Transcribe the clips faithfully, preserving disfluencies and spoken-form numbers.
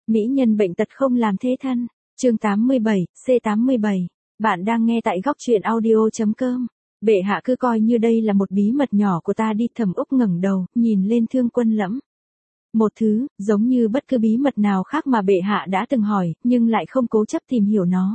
Mỹ nhân bệnh tật không làm thế thân. Chương tám mươi bảy, C tám mươi bảy. Bạn đang nghe tại góc truyện audio chấm com. Bệ hạ cứ coi như đây là một bí mật nhỏ của ta đi. Thẩm Úc ngẩng đầu, nhìn lên Thương Quân Lẫm. Một thứ, giống như bất cứ bí mật nào khác mà bệ hạ đã từng hỏi, nhưng lại không cố chấp tìm hiểu nó.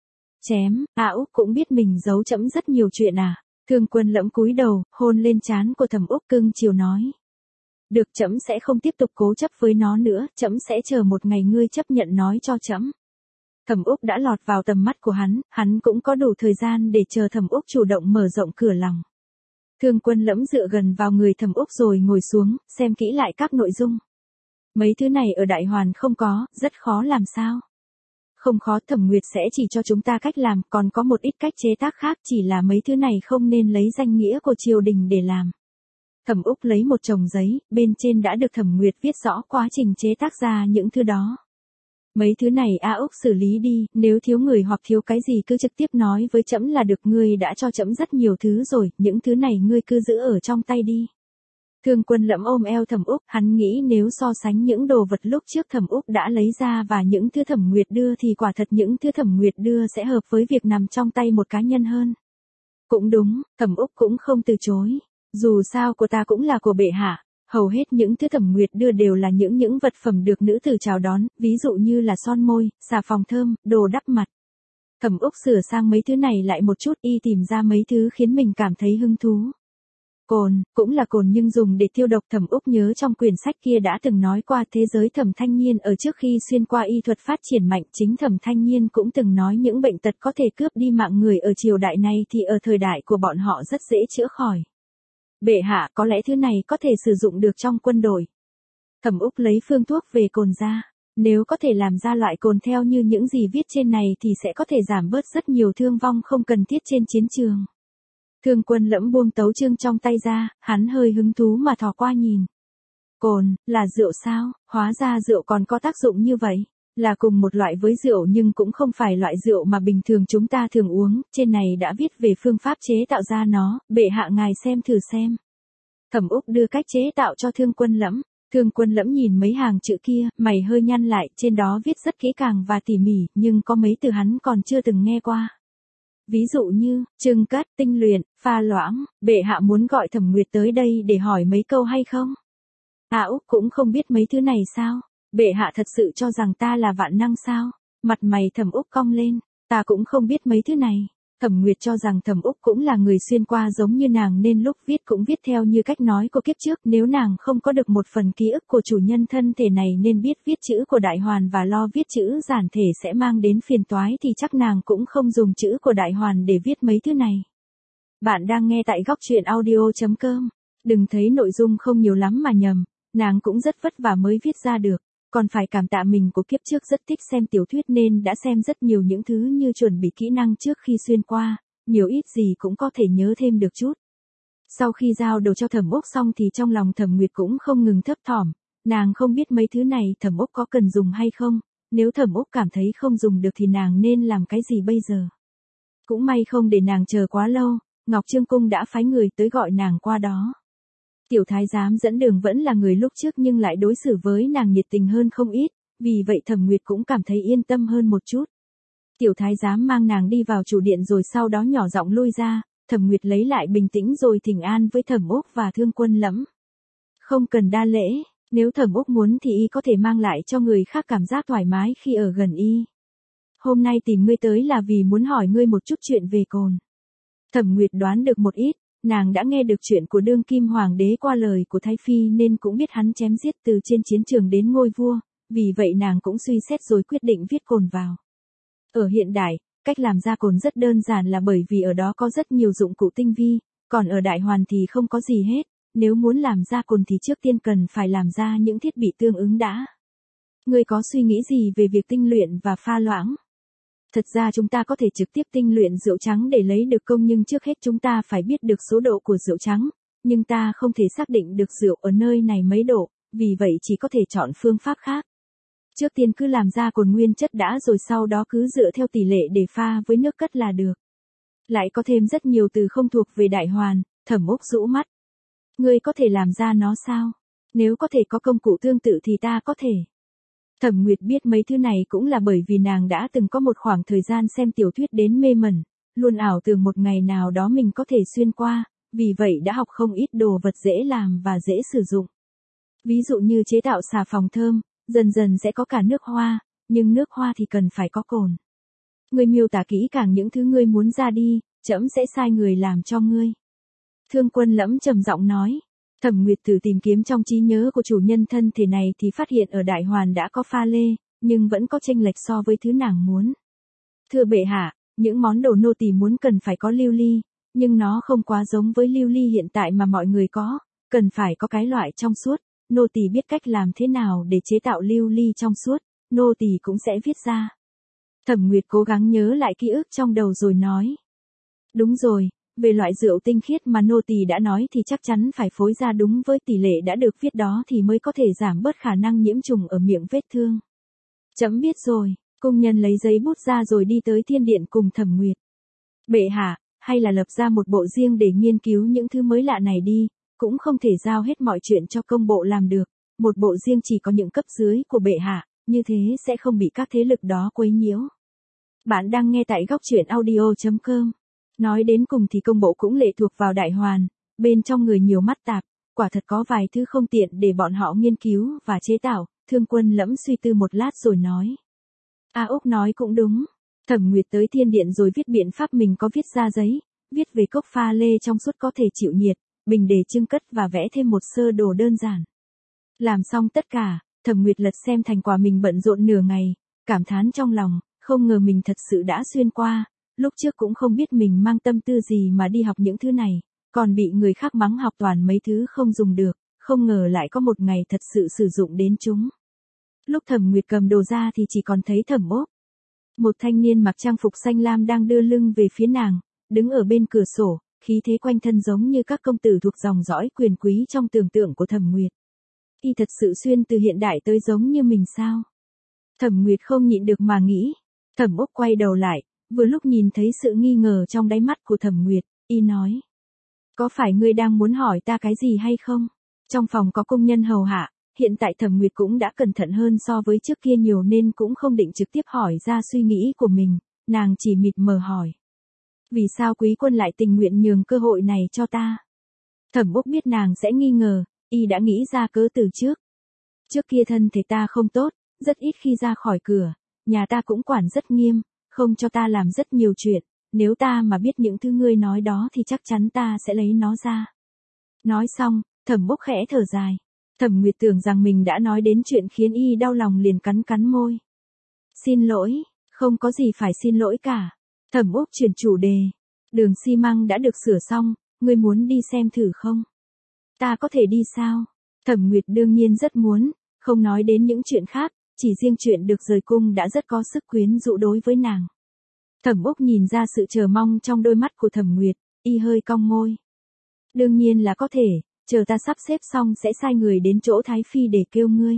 Chém, A Úc cũng biết mình giấu trẫm rất nhiều chuyện à. Thương Quân Lẫm cúi đầu, hôn lên trán của Thẩm Úc cưng chiều nói. Được, trẫm sẽ không tiếp tục cố chấp với nó nữa, trẫm sẽ chờ một ngày ngươi chấp nhận nói cho trẫm. Thẩm Úc đã lọt vào tầm mắt của hắn, hắn cũng có đủ thời gian để chờ Thẩm Úc chủ động mở rộng cửa lòng. Thương Quân Lẫm dựa gần vào người Thẩm Úc rồi ngồi xuống, xem kỹ lại các nội dung. Mấy thứ này ở Đại Hoàn không có, rất khó làm sao? Không khó, Thẩm Nguyệt sẽ chỉ cho chúng ta cách làm, còn có một ít cách chế tác khác, chỉ là mấy thứ này không nên lấy danh nghĩa của triều đình để làm. Thẩm Úc lấy một chồng giấy, bên trên đã được Thẩm Nguyệt viết rõ quá trình chế tác ra những thứ đó. Mấy thứ này A Úc xử lý đi, nếu thiếu người hoặc thiếu cái gì cứ trực tiếp nói với trẫm là được, ngươi đã cho trẫm rất nhiều thứ rồi, những thứ này ngươi cứ giữ ở trong tay đi. Thương Quân Lẫm ôm eo Thẩm Úc, hắn nghĩ nếu so sánh những đồ vật lúc trước Thẩm Úc đã lấy ra và những thứ Thẩm Nguyệt đưa thì quả thật những thứ Thẩm Nguyệt đưa sẽ hợp với việc nằm trong tay một cá nhân hơn. Cũng đúng, Thẩm Úc cũng không từ chối. Dù sao của ta cũng là của bệ hạ, hầu hết những thứ Thẩm Nguyệt đưa đều là những những vật phẩm được nữ tử chào đón, ví dụ như là son môi, xà phòng thơm, đồ đắp mặt. Thẩm Úc sửa sang mấy thứ này lại một chút, y tìm ra mấy thứ khiến mình cảm thấy hứng thú. Cồn, cũng là cồn nhưng dùng để tiêu độc. Thẩm Úc nhớ trong quyển sách kia đã từng nói qua thế giới Thẩm Thanh Nhiên ở trước khi xuyên qua y thuật phát triển mạnh, chính Thẩm Thanh Nhiên cũng từng nói những bệnh tật có thể cướp đi mạng người ở triều đại này thì ở thời đại của bọn họ rất dễ chữa khỏi. Bệ hạ, có lẽ thứ này có thể sử dụng được trong quân đội. Thẩm Úc lấy phương thuốc về cồn ra. Nếu có thể làm ra loại cồn theo như những gì viết trên này thì sẽ có thể giảm bớt rất nhiều thương vong không cần thiết trên chiến trường. Thương Quân Lẫm buông tấu chương trong tay ra, hắn hơi hứng thú mà thò qua nhìn. Cồn, là rượu sao? Hóa ra rượu còn có tác dụng như vậy. Là cùng một loại với rượu nhưng cũng không phải loại rượu mà bình thường chúng ta thường uống, trên này đã viết về phương pháp chế tạo ra nó, bệ hạ ngài xem thử xem. Thẩm Úc đưa cách chế tạo cho Thương Quân Lẫm. Thương Quân Lẫm nhìn mấy hàng chữ kia, mày hơi nhăn lại, trên đó viết rất kỹ càng và tỉ mỉ, nhưng có mấy từ hắn còn chưa từng nghe qua. Ví dụ như, trưng cất, tinh luyện, pha loãng, bệ hạ muốn gọi Thẩm Nguyệt tới đây để hỏi mấy câu hay không? A Úc cũng không biết mấy thứ này sao? Bệ hạ thật sự cho rằng ta là vạn năng sao? Mặt mày Thẩm Úc cong lên, ta cũng không biết mấy thứ này. Thẩm Nguyệt cho rằng Thẩm Úc cũng là người xuyên qua giống như nàng nên lúc viết cũng viết theo như cách nói của kiếp trước, nếu nàng không có được một phần ký ức của chủ nhân thân thể này nên biết viết chữ của Đại Hoàn và lo viết chữ giản thể sẽ mang đến phiền toái thì chắc nàng cũng không dùng chữ của Đại Hoàn để viết mấy thứ này. Bạn đang nghe tại góc truyện audio chấm com. Đừng thấy nội dung không nhiều lắm mà nhầm, nàng cũng rất vất vả mới viết ra được. Còn phải cảm tạ mình của kiếp trước rất thích xem tiểu thuyết nên đã xem rất nhiều những thứ như chuẩn bị kỹ năng trước khi xuyên qua, nhiều ít gì cũng có thể nhớ thêm được chút. Sau khi giao đồ cho Thẩm Úc xong thì trong lòng Thẩm Nguyệt cũng không ngừng thấp thỏm, nàng không biết mấy thứ này Thẩm Úc có cần dùng hay không, nếu Thẩm Úc cảm thấy không dùng được thì nàng nên làm cái gì bây giờ. Cũng may không để nàng chờ quá lâu, Ngọc Trương Cung đã phái người tới gọi nàng qua đó. Tiểu thái giám dẫn đường vẫn là người lúc trước nhưng lại đối xử với nàng nhiệt tình hơn không ít, vì vậy Thẩm Nguyệt cũng cảm thấy yên tâm hơn một chút. Tiểu thái giám mang nàng đi vào chủ điện rồi sau đó nhỏ giọng lui ra, Thẩm Nguyệt lấy lại bình tĩnh rồi thỉnh an với Thẩm Úc và Thương Quân Lẫm. Không cần đa lễ, nếu Thẩm Úc muốn thì y có thể mang lại cho người khác cảm giác thoải mái khi ở gần y. Hôm nay tìm ngươi tới là vì muốn hỏi ngươi một chút chuyện về cồn. Thẩm Nguyệt đoán được một ít. Nàng đã nghe được chuyện của đương kim hoàng đế qua lời của Thái Phi nên cũng biết hắn chém giết từ trên chiến trường đến ngôi vua, vì vậy nàng cũng suy xét rồi quyết định viết cồn vào. Ở hiện đại, cách làm ra cồn rất đơn giản là bởi vì ở đó có rất nhiều dụng cụ tinh vi, còn ở Đại Hoàn thì không có gì hết, nếu muốn làm ra cồn thì trước tiên cần phải làm ra những thiết bị tương ứng đã. Ngươi có suy nghĩ gì về việc tinh luyện và pha loãng? Thật ra chúng ta có thể trực tiếp tinh luyện rượu trắng để lấy được công nhưng trước hết chúng ta phải biết được số độ của rượu trắng, nhưng ta không thể xác định được rượu ở nơi này mấy độ, vì vậy chỉ có thể chọn phương pháp khác. Trước tiên cứ làm ra cồn nguyên chất đã rồi sau đó cứ dựa theo tỷ lệ để pha với nước cất là được. Lại có thêm rất nhiều từ không thuộc về Đại Hoàn, Thẩm Úc rũ mắt. Ngươi có thể làm ra nó sao? Nếu có thể có công cụ tương tự thì ta có thể. Thẩm Nguyệt biết mấy thứ này cũng là bởi vì nàng đã từng có một khoảng thời gian xem tiểu thuyết đến mê mẩn, luôn ảo tưởng một ngày nào đó mình có thể xuyên qua, vì vậy đã học không ít đồ vật dễ làm và dễ sử dụng. Ví dụ như chế tạo xà phòng thơm, dần dần sẽ có cả nước hoa, nhưng nước hoa thì cần phải có cồn. Ngươi miêu tả kỹ càng những thứ ngươi muốn ra đi, trẫm sẽ sai người làm cho ngươi. Thương Quân Lẫm trầm giọng nói. Thẩm Nguyệt thử tìm kiếm trong trí nhớ của chủ nhân thân thể này thì phát hiện ở Đại Hoàn đã có pha lê, nhưng vẫn có chênh lệch so với thứ nàng muốn. Thưa bệ hạ, những món đồ nô tỳ muốn cần phải có lưu ly, nhưng nó không quá giống với lưu ly hiện tại mà mọi người có, cần phải có cái loại trong suốt, nô tỳ biết cách làm thế nào để chế tạo lưu ly trong suốt, nô tỳ cũng sẽ viết ra. Thẩm Nguyệt cố gắng nhớ lại ký ức trong đầu rồi nói. Đúng rồi, về loại rượu tinh khiết mà nô tỳ đã nói thì chắc chắn phải phối ra đúng với tỷ lệ đã được viết đó thì mới có thể giảm bớt khả năng nhiễm trùng ở miệng vết thương. Chấm biết rồi, cung nhân lấy giấy bút ra rồi đi tới thiên điện cùng Thẩm Nguyệt. Bệ hạ, hay là lập ra một bộ riêng để nghiên cứu những thứ mới lạ này đi, cũng không thể giao hết mọi chuyện cho công bộ làm được, một bộ riêng chỉ có những cấp dưới của bệ hạ, như thế sẽ không bị các thế lực đó quấy nhiễu. Bạn đang nghe tại góc truyện audio chấm com. Nói đến cùng thì công bộ cũng lệ thuộc vào Đại Hoàn, bên trong người nhiều mắt tạp, quả thật có vài thứ không tiện để bọn họ nghiên cứu và chế tạo, Thương Quân Lẫm suy tư một lát rồi nói. A Úc nói cũng đúng, Thẩm Nguyệt tới thiên điện rồi viết biện pháp mình có viết ra giấy, viết về cốc pha lê trong suốt có thể chịu nhiệt, bình để trưng cất và vẽ thêm một sơ đồ đơn giản. Làm xong tất cả, Thẩm Nguyệt lật xem thành quả mình bận rộn nửa ngày, cảm thán trong lòng, không ngờ mình thật sự đã xuyên qua. Lúc trước cũng không biết mình mang tâm tư gì mà đi học những thứ này, còn bị người khác mắng học toàn mấy thứ không dùng được, không ngờ lại có một ngày thật sự sử dụng đến chúng. Lúc Thẩm Nguyệt cầm đồ ra thì chỉ còn thấy Thẩm Úc. Một thanh niên mặc trang phục xanh lam đang đưa lưng về phía nàng, đứng ở bên cửa sổ, khí thế quanh thân giống như các công tử thuộc dòng dõi quyền quý trong tưởng tượng của Thẩm Nguyệt. Y thật sự xuyên từ hiện đại tới giống như mình sao? Thẩm Nguyệt không nhịn được mà nghĩ. Thẩm Úc quay đầu lại. Vừa lúc nhìn thấy sự nghi ngờ trong đáy mắt của Thẩm Nguyệt, y nói. Có phải ngươi đang muốn hỏi ta cái gì hay không? Trong phòng có công nhân hầu hạ, hiện tại Thẩm Nguyệt cũng đã cẩn thận hơn so với trước kia nhiều nên cũng không định trực tiếp hỏi ra suy nghĩ của mình, nàng chỉ mịt mờ hỏi. Vì sao quý quân lại tình nguyện nhường cơ hội này cho ta? Thẩm Úc biết nàng sẽ nghi ngờ, y đã nghĩ ra cớ từ trước. Trước kia thân thể ta không tốt, rất ít khi ra khỏi cửa, nhà ta cũng quản rất nghiêm. Không cho ta làm rất nhiều chuyện, nếu ta mà biết những thứ ngươi nói đó thì chắc chắn ta sẽ lấy nó ra. Nói xong, Thẩm Úc khẽ thở dài. Thẩm Nguyệt tưởng rằng mình đã nói đến chuyện khiến y đau lòng liền cắn cắn môi. Xin lỗi, không có gì phải xin lỗi cả. Thẩm Úc chuyển chủ đề. Đường xi măng đã được sửa xong, ngươi muốn đi xem thử không? Ta có thể đi sao? Thẩm Nguyệt đương nhiên rất muốn, không nói đến những chuyện khác. Chỉ riêng chuyện được rời cung đã rất có sức quyến rũ đối với nàng. Thẩm Úc nhìn ra sự chờ mong trong đôi mắt của Thẩm Nguyệt, y hơi cong môi. Đương nhiên là có thể, chờ ta sắp xếp xong sẽ sai người đến chỗ Thái Phi để kêu ngươi.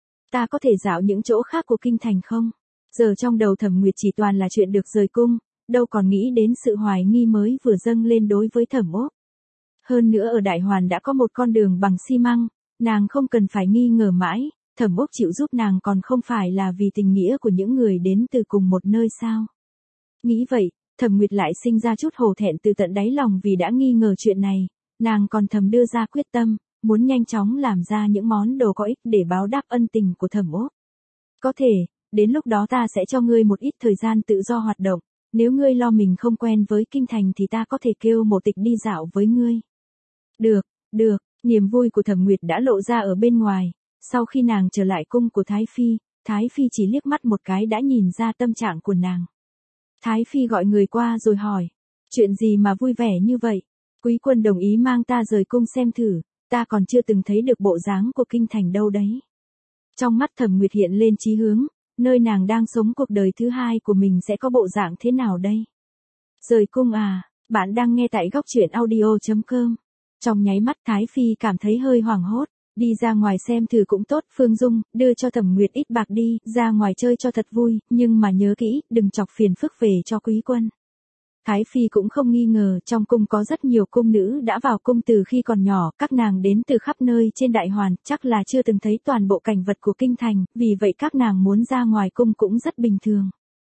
Ta có thể dạo những chỗ khác của kinh thành không? Giờ trong đầu Thẩm Nguyệt chỉ toàn là chuyện được rời cung, đâu còn nghĩ đến sự hoài nghi mới vừa dâng lên đối với Thẩm Úc. Hơn nữa ở Đại Hoàn đã có một con đường bằng xi măng, nàng không cần phải nghi ngờ mãi. Thẩm Úc chịu giúp nàng còn không phải là vì tình nghĩa của những người đến từ cùng một nơi sao? Nghĩ vậy, Thẩm Nguyệt lại sinh ra chút hổ thẹn từ tận đáy lòng vì đã nghi ngờ chuyện này, nàng còn thầm đưa ra quyết tâm, muốn nhanh chóng làm ra những món đồ có ích để báo đáp ân tình của Thẩm Úc. Có thể, đến lúc đó ta sẽ cho ngươi một ít thời gian tự do hoạt động, nếu ngươi lo mình không quen với kinh thành thì ta có thể kêu Mộ Tịch đi dạo với ngươi. Được, được, niềm vui của Thẩm Nguyệt đã lộ ra ở bên ngoài. Sau khi nàng trở lại cung của Thái Phi, Thái Phi chỉ liếc mắt một cái đã nhìn ra tâm trạng của nàng. Thái Phi gọi người qua rồi hỏi, chuyện gì mà vui vẻ như vậy? Quý quân đồng ý mang ta rời cung xem thử, ta còn chưa từng thấy được bộ dáng của kinh thành đâu đấy. Trong mắt Thẩm Nguyệt hiện lên chí hướng, nơi nàng đang sống cuộc đời thứ hai của mình sẽ có bộ dạng thế nào đây? Rời cung à, bạn đang nghe tại góc truyện audio chấm com. Trong nháy mắt Thái Phi cảm thấy hơi hoảng hốt. Đi ra ngoài xem thử cũng tốt, Phương Dung, đưa cho Thẩm Nguyệt ít bạc đi, ra ngoài chơi cho thật vui, nhưng mà nhớ kỹ, đừng chọc phiền phức về cho quý quân. Thái Phi cũng không nghi ngờ, trong cung có rất nhiều cung nữ đã vào cung từ khi còn nhỏ, các nàng đến từ khắp nơi trên đại hoàn, chắc là chưa từng thấy toàn bộ cảnh vật của kinh thành, vì vậy các nàng muốn ra ngoài cung cũng rất bình thường.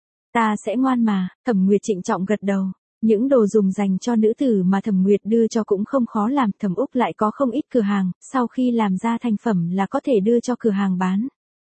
Ta sẽ ngoan mà, Thẩm Nguyệt trịnh trọng gật đầu. Những đồ dùng dành cho nữ tử mà Thẩm Nguyệt đưa cho cũng không khó làm, Thẩm Úc lại có không ít cửa hàng, sau khi làm ra thành phẩm là có thể đưa cho cửa hàng bán.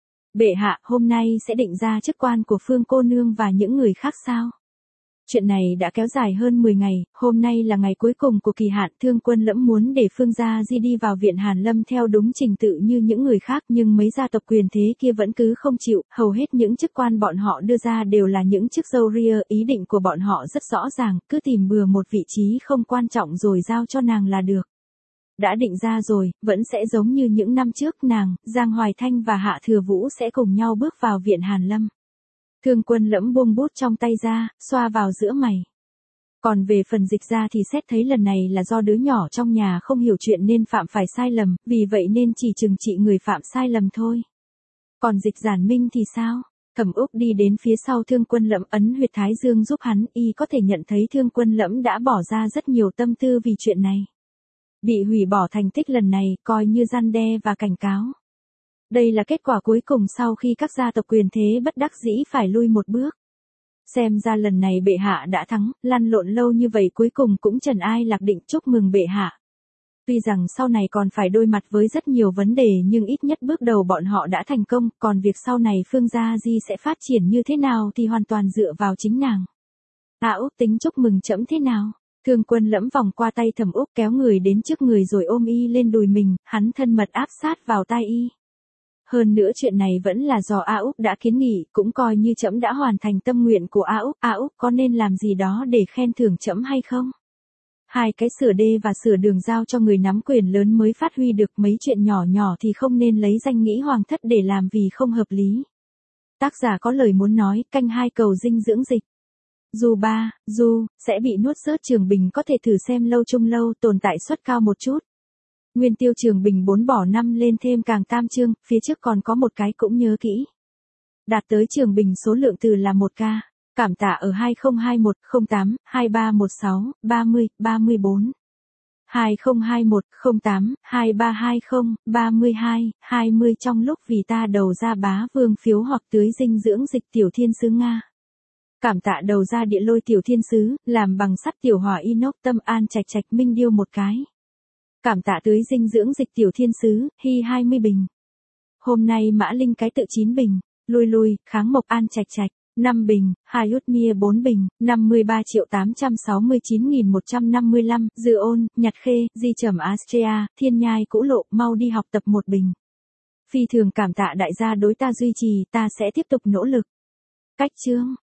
Bệ hạ, hôm nay sẽ định ra chức quan của Phương cô nương và những người khác sao? Chuyện này đã kéo dài hơn mười ngày, hôm nay là ngày cuối cùng của kỳ hạn, Thương Quân Lẫm muốn để Phương Gia Di đi vào viện Hàn Lâm theo đúng trình tự như những người khác, nhưng mấy gia tộc quyền thế kia vẫn cứ không chịu, hầu hết những chức quan bọn họ đưa ra đều là những chức dâu ria, ý định của bọn họ rất rõ ràng, cứ tìm bừa một vị trí không quan trọng rồi giao cho nàng là được. Đã định ra rồi, vẫn sẽ giống như những năm trước, nàng, Giang Hoài Thanh và Hạ Thừa Vũ sẽ cùng nhau bước vào viện Hàn Lâm. Thương Quân Lẫm buông bút trong tay ra, xoa vào giữa mày. Còn về phần Dịch Gia thì xét thấy lần này là do đứa nhỏ trong nhà không hiểu chuyện nên phạm phải sai lầm, vì vậy nên chỉ trừng trị người phạm sai lầm thôi. Còn Dịch Giản Minh thì sao? Thẩm Úc đi đến phía sau Thương Quân Lẫm, ấn huyệt thái dương giúp hắn, y có thể nhận thấy Thương Quân Lẫm đã bỏ ra rất nhiều tâm tư vì chuyện này. Bị hủy bỏ thành tích lần này, coi như răn đe và cảnh cáo. Đây là kết quả cuối cùng sau khi các gia tộc quyền thế bất đắc dĩ phải lui một bước. Xem ra lần này bệ hạ đã thắng, lăn lộn lâu như vậy cuối cùng cũng trần ai lạc định, chúc mừng bệ hạ. Tuy rằng sau này còn phải đối mặt với rất nhiều vấn đề nhưng ít nhất bước đầu bọn họ đã thành công, còn việc sau này Phương Gia Di sẽ phát triển như thế nào thì hoàn toàn dựa vào chính nàng. À Úc tính chúc mừng trẫm thế nào? Thương Quân Lẫm vòng qua tay Thẩm Úc kéo người đến trước người rồi ôm y lên đùi mình, hắn thân mật áp sát vào tai y. Hơn nữa chuyện này vẫn là do A Úc đã kiến nghị, cũng coi như trẫm đã hoàn thành tâm nguyện của A Úc. A Úc có nên làm gì đó để khen thưởng trẫm hay không? Hai cái sửa đê và sửa đường giao cho người nắm quyền lớn mới phát huy được, mấy chuyện nhỏ nhỏ thì không nên lấy danh nghĩa hoàng thất để làm vì không hợp lý. Tác giả có lời muốn nói, canh hai cầu dinh dưỡng dịch. Du ba, Du, sẽ bị nuốt rớt Trường Bình có thể thử xem lâu chung lâu, tồn tại suất cao một chút. Nguyên tiêu Trường Bình bốn bỏ năm lên thêm càng tam chương, phía trước còn có một cái cũng nhớ kỹ. Đạt tới Trường Bình số lượng từ là một ca. Cảm tạ ở hai không hai một không tám hai ba một sáu ba mươi ba mươi bốn. hai không hai một không tám hai ba hai không ba mươi hai hai mươi trong lúc vì ta đầu ra bá vương phiếu hoặc tưới dinh dưỡng dịch tiểu thiên sứ Nga. Cảm tạ đầu ra địa lôi tiểu thiên sứ, làm bằng sắt tiểu hỏa inox tâm an trạch trạch minh điêu một cái. Cảm tạ tưới dinh dưỡng dịch tiểu thiên sứ, hy hai mươi bình. Hôm nay mã linh cái tự chín bình, lui lui, kháng mộc an trạch trạch, năm bình, hai út mia bốn bình, năm mươi ba triệu tám trăm sáu mươi chín nghìn một trăm năm mươi lăm, dư ôn, nhặt khê, di trầm Astrea, thiên nhai cũ lộ, mau đi học tập một bình. Phi thường cảm tạ đại gia đối ta duy trì, ta sẽ tiếp tục nỗ lực. Cách chương.